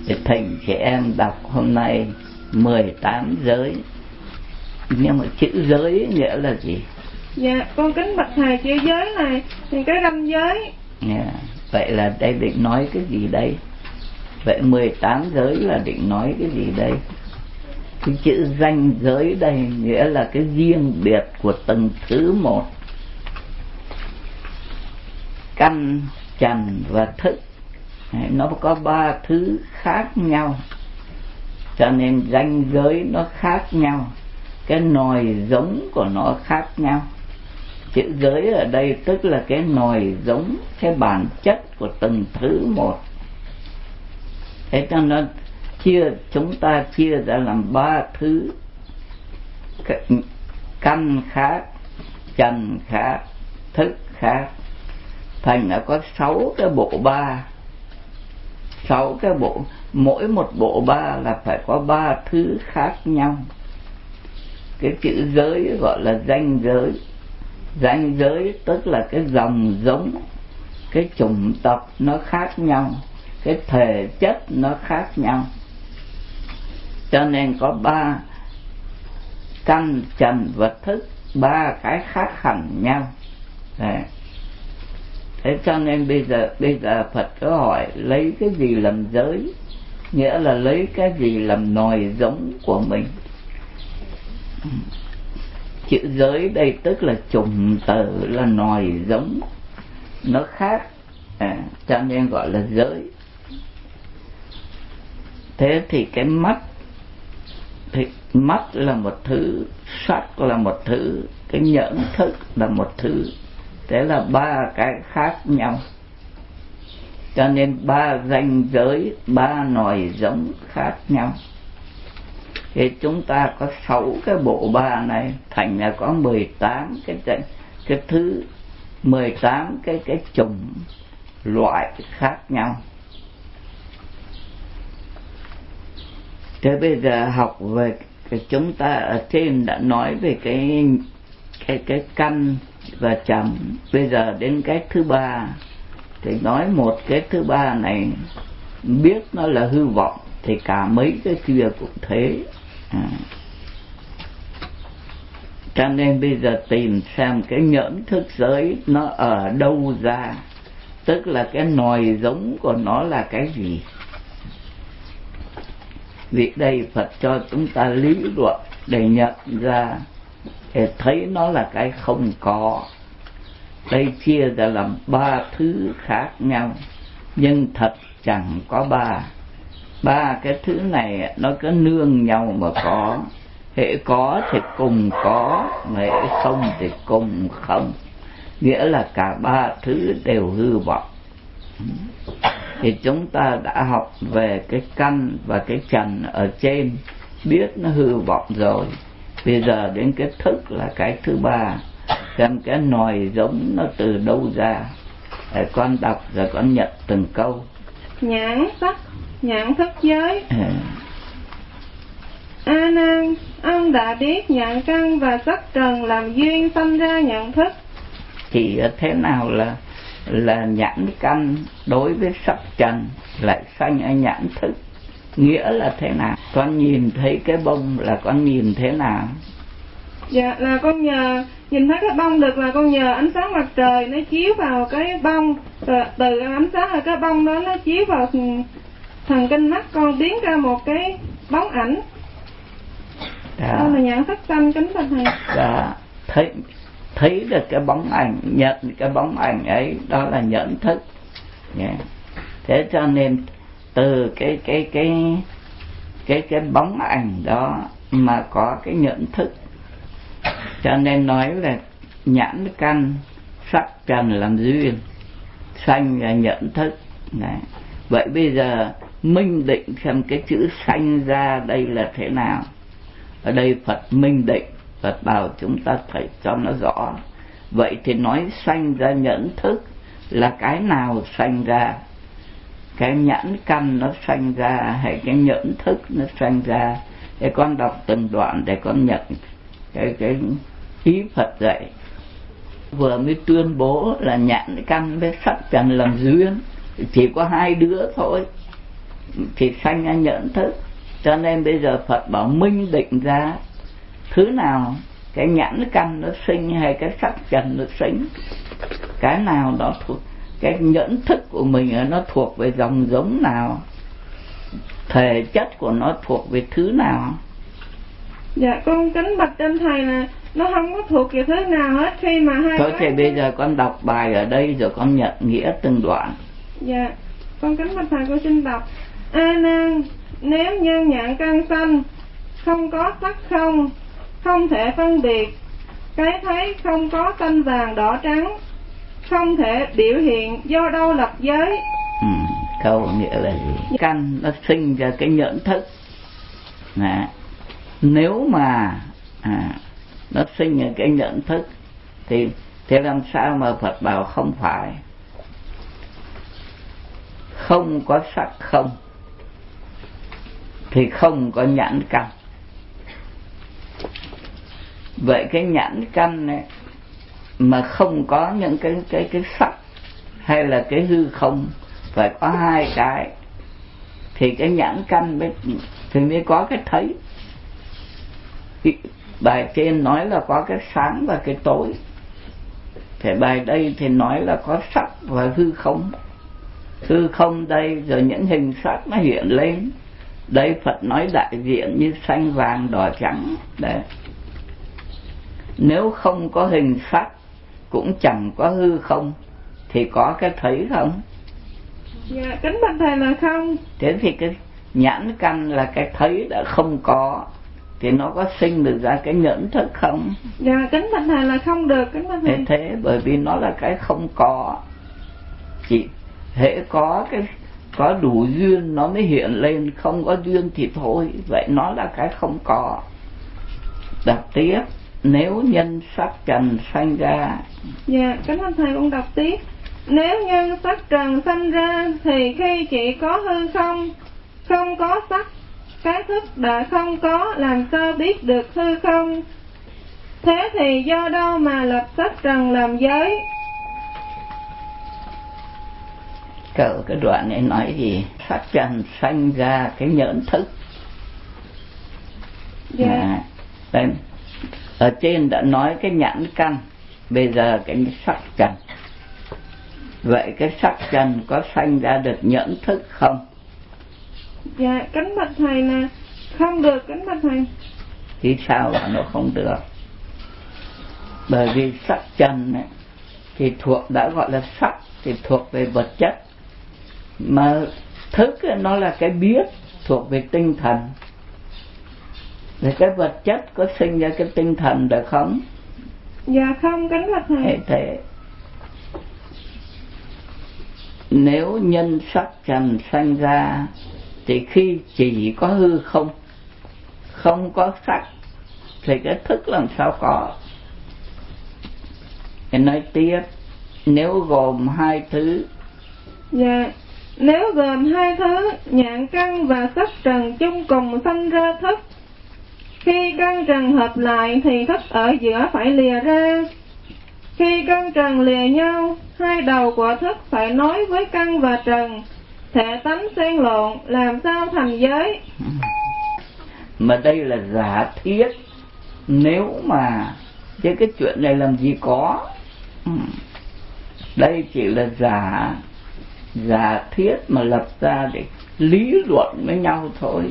Thì thỉnh chị em đọc hôm nay 18 giới. Nhưng mà chữ giới nghĩa là gì? Dạ, con kính bạch thầy, chữ giới này thì cái ranh giới. Vậy là đây định nói cái gì đây? Vậy 18 giới là định nói cái gì đây? Cái chữ ranh giới đây nghĩa là cái riêng biệt của từng thứ một. Căn, trần và thức nó có 3 thứ khác nhau, cho nên ranh giới nó khác nhau, cái nòi giống của nó khác nhau. Chữ giới ở đây tức là cái nòi giống, cái bản chất của từng thứ một. Thế cho nên chúng ta chia ra làm 3 thứ: căn khác, trần khác, thức khác. Thành đã có 6 cái bộ ba. 6 cái bộ, mỗi một bộ ba là phải có 3 thứ khác nhau. Cái chữ giới gọi là ranh giới. Ranh giới tức là cái dòng giống, cái chủng tộc nó khác nhau, cái thể chất nó khác nhau. Cho nên có 3: căn, trần và thức, 3 cái khác hẳn nhau. Thế cho nên bây giờ Phật có hỏi lấy cái gì làm giới, nghĩa là lấy cái gì làm nòi giống của mình. Chữ giới đây tức là chủng tử, là nòi giống, nó khác, cho nên gọi là giới. Thế thì cái mắt, thì mắt là một thứ, sắc là một thứ, cái nhẫn thức là một thứ. Thế là 3 cái khác nhau, cho nên 3 ranh giới, 3 nòi giống khác nhau. Thì chúng ta có 6 cái bộ ba này, thành là có 18 cái thứ, 18 cái chủng loại khác nhau. Thế bây giờ học về chúng ta ở trên đã nói về cái căn và trần. Bây giờ đến cái thứ ba, thì nói một cái thứ ba này biết nó là hư vọng thì cả mấy cái kia cũng thế. Cho nên bây giờ tìm xem cái nhẫn thức giới nó ở đâu ra, tức là cái nòi giống của nó là cái gì. Vì đây Phật cho chúng ta lý luận để nhận ra, để thấy nó là cái không có. Đây chia ra làm 3 thứ khác nhau, nhưng thật chẳng có 3. 3 cái thứ này nó cứ nương nhau mà có. Hễ có thì cùng có, mà hễ không thì cùng không. Nghĩa là cả 3 thứ đều hư vọng. Thì chúng ta đã học về cái căn và cái trần ở trên, biết nó hư vọng rồi. Bây giờ đến cái thức là cái thứ ba, xem cái nòi giống nó từ đâu ra. Để con đọc rồi con nhận từng câu. Nhãn sắc, nhãn thức giới. A Nan, ông đã biết nhãn căn và sắc trần làm duyên sanh ra nhãn thức. Thì thế nào là nhãn căn đối với sắc trần lại sanh ở nhãn thức? Nghĩa là thế nào? Con nhìn thấy cái bông là con nhìn thế nào? Dạ, là con nhờ nhìn thấy cái bông được là con nhờ ánh sáng mặt trời nó chiếu vào cái bông, rồi từ ánh sáng ở cái bông đó nó chiếu vào thần kinh mắt con, biến ra một cái bóng ảnh. Đó là nhãn thức sanh, kính bạch thầy. Đó, thấy được cái bóng ảnh, nhận cái bóng ảnh ấy, đó là nhận thức. Thế cho nên từ cái bóng ảnh đó mà có cái nhận thức. Cho nên nói là nhãn căn sắc trần làm duyên sanh ra nhận thức. Vậy bây giờ minh định xem cái chữ sanh ra đây là thế nào. Ở đây Phật minh định, Phật bảo chúng ta phải cho nó rõ. Vậy thì nói sanh ra nhẫn thức là cái nào sanh ra? Cái nhãn căn nó sanh ra hay cái nhẫn thức nó sanh ra? Để con đọc từng đoạn để con nhận cái ý Phật dạy. Vừa mới tuyên bố là nhãn căn với sắc trần làm duyên, chỉ có 2 đứa thôi. thì sanh ra nhận thức. Cho nên bây giờ Phật bảo minh định ra thứ nào, cái nhãn căn nó sinh hay cái sắc trần nó sinh, cái nào đó thuộc, cái nhẫn thức của mình nó thuộc về dòng giống nào, thể chất của nó thuộc về thứ nào. Dạ con kính bạch trên thầy là nó không có thuộc về thứ nào hết. Khi mà hai thôi thì bây giờ con đọc bài ở đây rồi con nhận nghĩa từng đoạn. Dạ con kính bạch thầy, con xin đọc. A nan, nếu nhân nhãn căn sanh, không có sắc không thể phân biệt, cái thấy không có xanh vàng đỏ trắng, không thể biểu hiện, do đâu lập giới? Câu nghĩa là gì? Căn nó sinh ra cái nhận thức. Nếu mà nó sinh ra cái nhận thức thì làm sao mà Phật bảo không phải? Không có sắc không thì không có nhãn căn. Vậy cái nhãn căn này mà không có những cái sắc hay là cái hư không, phải có hai cái thì cái nhãn căn mới có cái thấy. Bài trên nói là có cái sáng và cái tối, thì bài đây thì nói là có sắc và hư không. Hư không đây rồi những hình sắc nó hiện lên. Đây Phật nói đại diện như xanh vàng đỏ trắng. Đấy. Nếu không có hình sắc cũng chẳng có hư không thì có cái thấy không? Dạ kính bạch thầy là không. Thế thì cái nhãn căn là cái thấy đã không có thì nó có sinh được ra cái nhận thức không? Dạ kính bạch thầy là không được, kính bạch thầy. Thế bởi vì nó là cái không có. Chỉ hễ có đủ duyên nó mới hiện lên, không có duyên thì thôi. Vậy nó là cái không có. Đọc tiếp. Nếu nhân sắc trần sanh ra. Dạ kính bạch thầy con đọc tiếp. Nếu nhân sắc trần sanh ra thì khi chỉ có hư không có sắc, cái thức đã không có, làm sao biết được hư không? Thế thì do đâu mà lập sắc trần làm giới? Cái đoạn này nói gì? Sắc trần sanh ra cái nhẫn thức. Dạ. Đây, ở trên đã nói cái nhãn căn, bây giờ cái sắc trần. Vậy cái sắc trần có sanh ra được nhẫn thức không? Dạ kính bạch thầy là không được, kính bạch thầy. Thì sao mà nó không được? Bởi vì sắc trần ấy, thì đã gọi là sắc thì thuộc về vật chất, mà thức ấy, nó là cái biết thuộc về tinh thần. Rồi cái vật chất có sinh ra cái tinh thần được không? Dạ không, kính bạch thầy. Thế nếu nhân sắc trần sanh ra thì khi chỉ có hư không có sắc thì cái thức làm sao có? Thì nói tiếp. Nếu gồm hai thứ. Dạ. Nếu gồm hai thứ, nhãn căn và sắc trần chung cùng sanh ra thức, khi căn trần hợp lại thì thức ở giữa phải lìa ra. Khi căn trần lìa nhau, hai đầu của thức phải nối với căn và trần, thể tánh xen lộn, làm sao thành giới? Mà đây là giả thiết. Nếu mà chứ cái chuyện này làm gì có. Đây chỉ là giả thiết mà lập ra để lý luận với nhau thôi.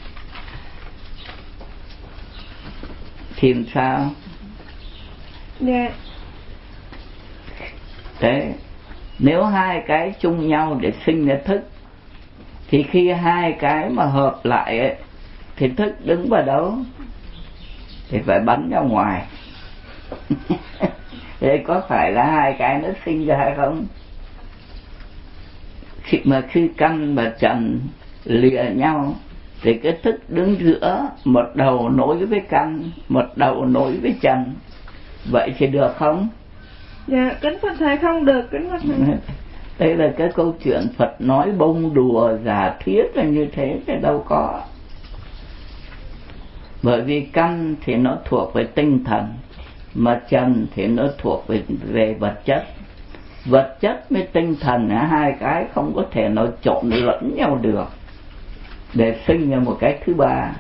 Thì sao? Dạ. Thế nếu hai cái chung nhau để sinh ra thức thì khi hai cái mà hợp lại ấy, thì thức đứng vào đâu? Thì phải bắn ra ngoài. Thế có phải là hai cái nó sinh ra hay không? Khi căn và trần lìa nhau thì cái thức đứng giữa, một đầu nối với căn, một đầu nối với trần. Vậy thì được không? Dạ, kính Phật thầy không được, kính Phật thầy. Đây là cái câu chuyện Phật nói bông đùa giả thiết là như thế thì đâu có. Bởi vì căn thì nó thuộc về tinh thần, mà trần thì nó thuộc về vật chất. Vật chất với tinh thần hai cái không có thể nào trộn lẫn nhau được. để sinh ra một cái thứ ba.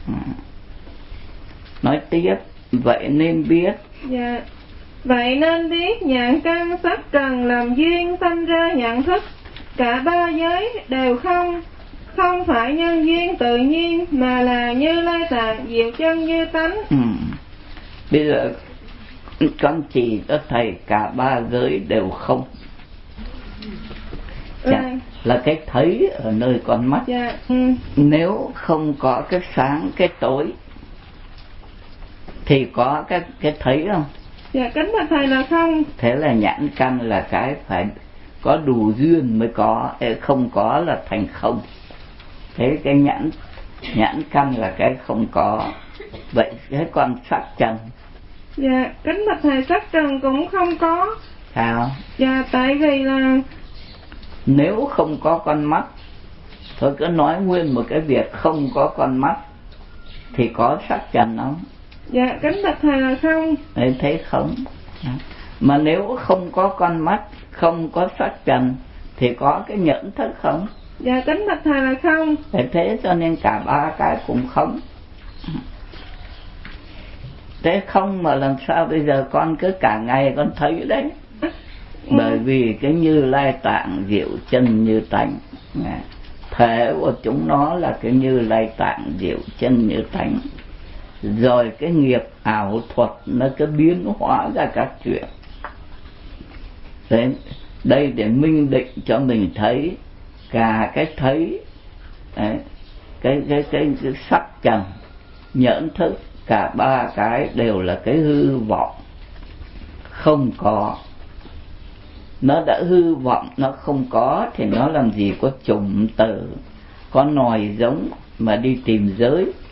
Nói tiếp, vậy nên biết. Dạ. Vậy nên biết nhãn căn sắc trần làm duyên sanh ra nhận thức. Cả ba giới đều không phải nhân duyên tự nhiên, mà là Như Lai Tạng diệu chân như tánh. Bây giờ con chỉ cho thầy cả ba giới đều không. Là cái thấy ở nơi con mắt. Nếu không có cái sáng cái tối thì có cái thấy không? Dạ kính bạch thầy là không. Thế là nhãn căn là cái phải có đủ duyên mới có, không có là thành không. Thế cái nhãn căn là cái không có. Vậy cái con sắc trần? Dạ kính bạch thầy, sắc trần cũng không có. Sao? Dạ tại vì là nếu không có con mắt, thôi cứ nói nguyên một cái việc không có con mắt thì có sắc trần không? Dạ kính bạch thầy là không. Thế không. Mà nếu không có con mắt, không có sắc trần thì có cái nhận thức không? Dạ kính bạch thầy là không. Thế cho nên cả ba cái cũng không. Thế không mà làm sao bây giờ con cứ cả ngày con thấy đấy. Bởi vì cái Như Lai Tạng diệu chân như tánh, thể của chúng nó là cái Như Lai Tạng diệu chân như tánh. Rồi cái nghiệp ảo thuật nó cứ biến hóa ra các chuyện. Thế đây để minh định cho mình thấy cả cái thấy, cái sắc trần, nhẫn thức, cả ba cái đều là cái hư vọng, không có. Nó đã hư vọng, nó không có thì nó làm gì có chủng tử, có nòi giống mà đi tìm giới.